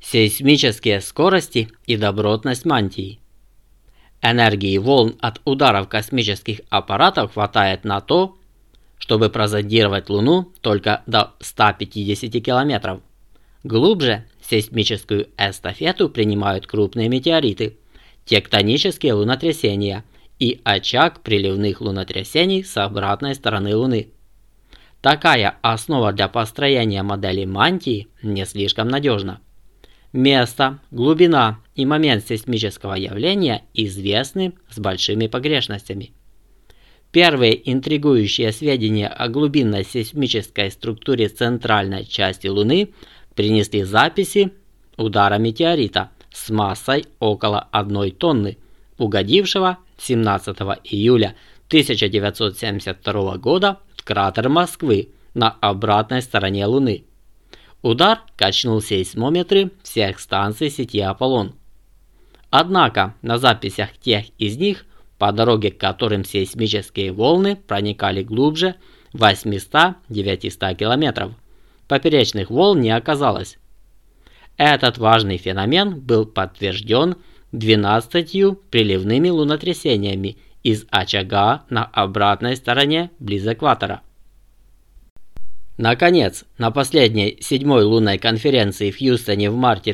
Сейсмические скорости и добротность мантии. Энергии волн от ударов космических аппаратов хватает на то, чтобы прозондировать Луну только до 150 километров. Глубже сейсмическую эстафету принимают крупные метеориты, тектонические лунотрясения и очаг приливных лунотрясений с обратной стороны Луны. Такая основа для построения модели мантии не слишком надежна. Место, глубина и момент сейсмического явления известны с большими погрешностями. Первые интригующие сведения о глубинной сейсмической структуре центральной части Луны принесли записи удара метеорита с массой около 1 тонны, угодившего 17 июля 1972 года в кратер Москвы на обратной стороне Луны. Удар качнул сейсмометры всех станций сети Аполлон. Однако на записях тех из них, по дороге к которым сейсмические волны проникали глубже 800-900 километров, поперечных волн не оказалось. Этот важный феномен был подтвержден 12 приливными лунотрясениями из очага на обратной стороне близ экватора. Наконец, на последней 7-й лунной конференции в Хьюстоне в марте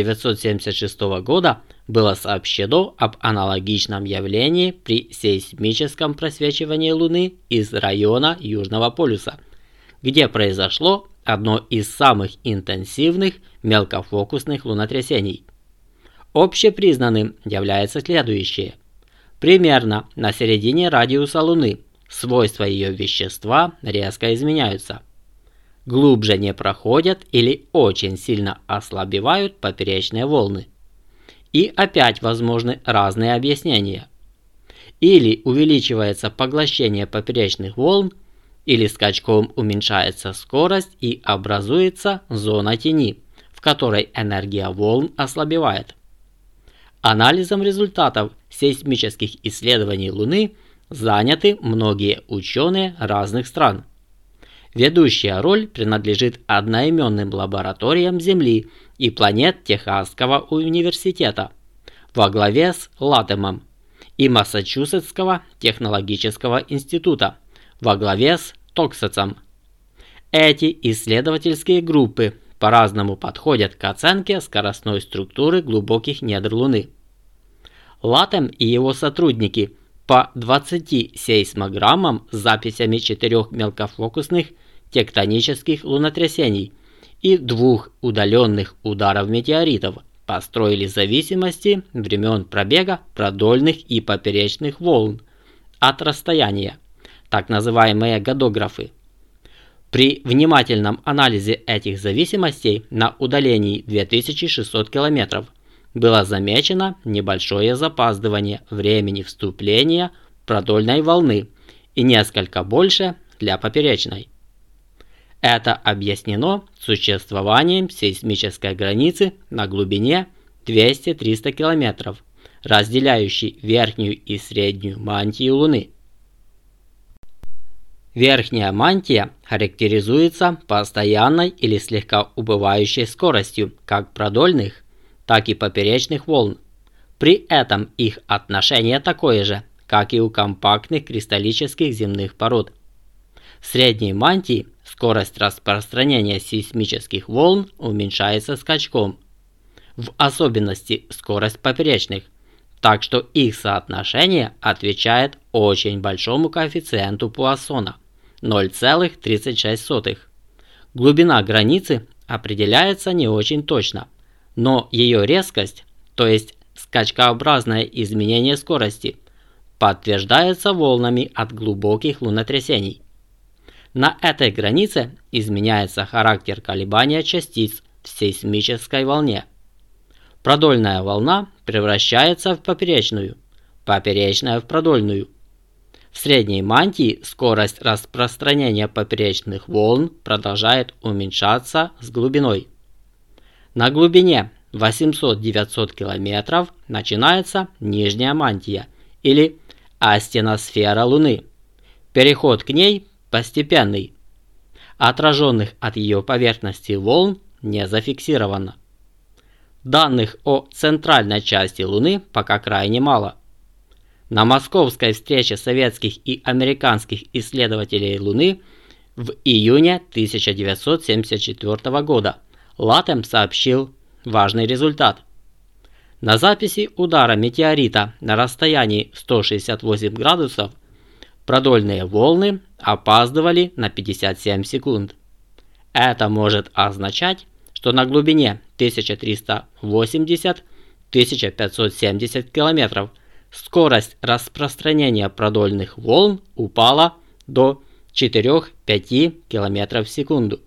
1976 года было сообщено об аналогичном явлении при сейсмическом просвечивании Луны из района Южного полюса, где произошло одно из самых интенсивных мелкофокусных лунотрясений. Общепризнанным является следующее. Примерно на середине радиуса Луны свойства ее вещества резко изменяются. Глубже не проходят или очень сильно ослабевают поперечные волны. И опять возможны разные объяснения. Или увеличивается поглощение поперечных волн, или скачком уменьшается скорость и образуется зона тени, в которой энергия волн ослабевает. Анализом результатов сейсмических исследований Луны заняты многие ученые разных стран. Ведущая роль принадлежит одноименным лабораториям Земли и планет Техасского университета во главе с Латэмом и Массачусетского технологического института во главе с Токсецем. Эти исследовательские группы по-разному подходят к оценке скоростной структуры глубоких недр Луны. Латэм и его сотрудники по 20 сейсмограммам с записями 4 мелкофокусных тектонических лунотрясений и 2 удаленных ударов метеоритов построили зависимости времен пробега продольных и поперечных волн от расстояния, так называемые годографы. При внимательном анализе этих зависимостей на удалении 2600 км было замечено небольшое запаздывание времени вступления продольной волны и несколько больше для поперечной. Это объяснено существованием сейсмической границы на глубине 200-300 км, разделяющей верхнюю и среднюю мантию Луны. Верхняя мантия характеризуется постоянной или слегка убывающей скоростью как продольных, так и поперечных волн. При этом их отношение такое же, как и у компактных кристаллических земных пород. В средней мантии скорость распространения сейсмических волн уменьшается скачком, в особенности скорость поперечных, так что их соотношение отвечает очень большому коэффициенту Пуассона – 0,36. Глубина границы определяется не очень точно, но ее резкость, то есть скачкообразное изменение скорости, подтверждается волнами от глубоких лунотрясений. На этой границе изменяется характер колебания частиц в сейсмической волне. Продольная волна превращается в поперечную, поперечная в продольную. В средней мантии скорость распространения поперечных волн продолжает уменьшаться с глубиной. На глубине 800-900 км начинается нижняя мантия или астеносфера Луны. Переход к ней постепенный. Отраженных от ее поверхности волн не зафиксировано. Данных о центральной части Луны пока крайне мало. На московской встрече советских и американских исследователей Луны в июне 1974 года Латем сообщил важный результат. На записи удара метеорита на расстоянии 168 градусов продольные волны опаздывали на 57 секунд. Это может означать, что на глубине 1380-1570 км скорость распространения продольных волн упала до 4-5 км в секунду.